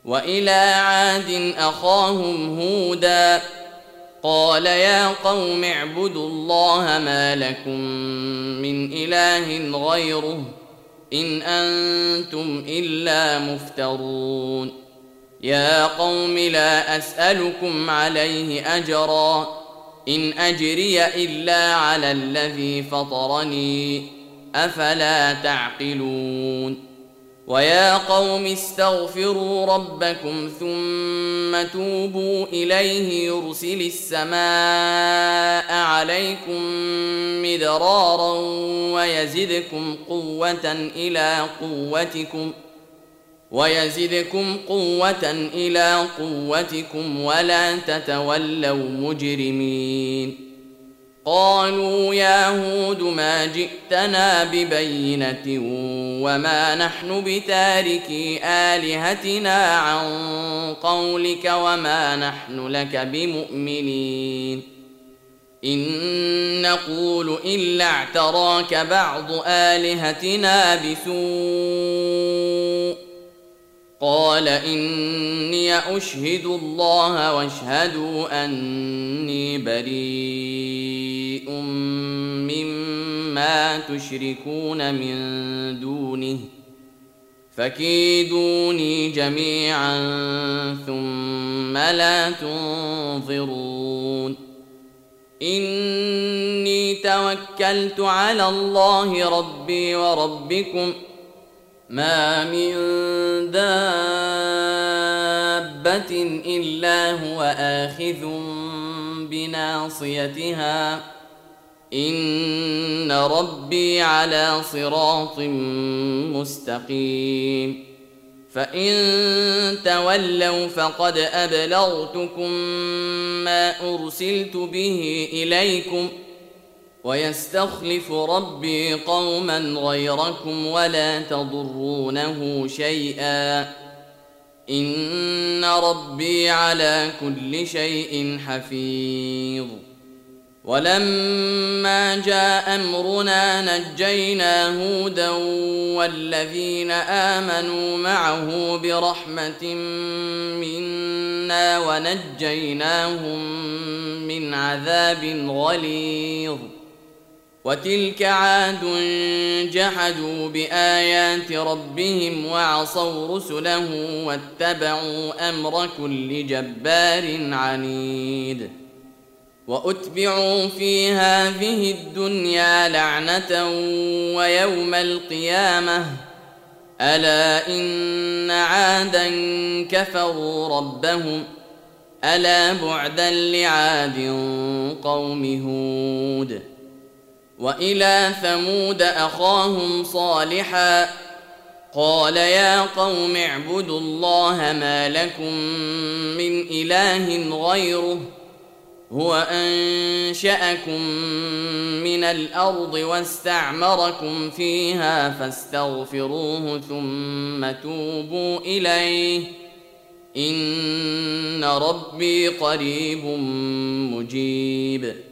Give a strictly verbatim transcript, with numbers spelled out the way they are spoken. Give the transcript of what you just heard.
وإلى عاد أخاهم هودا قال يا قوم اعبدوا الله ما لكم من إله غيره إن أنتم إلا مفترون يا قوم لا أسألكم عليه أجرا إن أجري إلا على الذي فطرني أفلا تعقلون ويا قوم استغفروا ربكم ثم توبوا إليه يرسل السماء عليكم مدرارا ويزدكم قوة إلى قوتكم ويزدكم قوة إلى قوتكم ولا تتولوا مجرمين قالوا يا هود ما جئتنا ببينة وما نحن بتاركي آلهتنا عن قولك وما نحن لك بمؤمنين إن نقول إلا اعتراك بعض آلهتنا بسوء قال إني أشهد الله واشهدوا أني بريء مما تشركون من دونه فكيدوني جميعا ثم لا تنظرون إني توكلت على الله ربي وربكم ما من دابة إلا هو آخذ بناصيتها إن ربي على صراط مستقيم فإن تولوا فقد أبلغتكم ما أرسلت به إليكم ويستخلف ربي قوما غيركم ولا تضرونه شيئا إن ربي على كل شيء حفيظ ولما جاء أمرنا نجينا هودا والذين آمنوا معه برحمة منا ونجيناهم من عذاب غليظ وتلك عاد جحدوا بآيات ربهم وعصوا رسله واتبعوا أمر كل جبار عنيد وأتبعوا في هذه الدنيا لعنة ويوم القيامة ألا إن عادا كفروا ربهم ألا بعدا لعاد قوم هود وإلى ثمود أخاهم صالحا قال يا قوم اعبدوا الله ما لكم من إله غيره هو أنشأكم من الأرض واستعمركم فيها فاستغفروه ثم توبوا إليه إن ربي قريب مجيب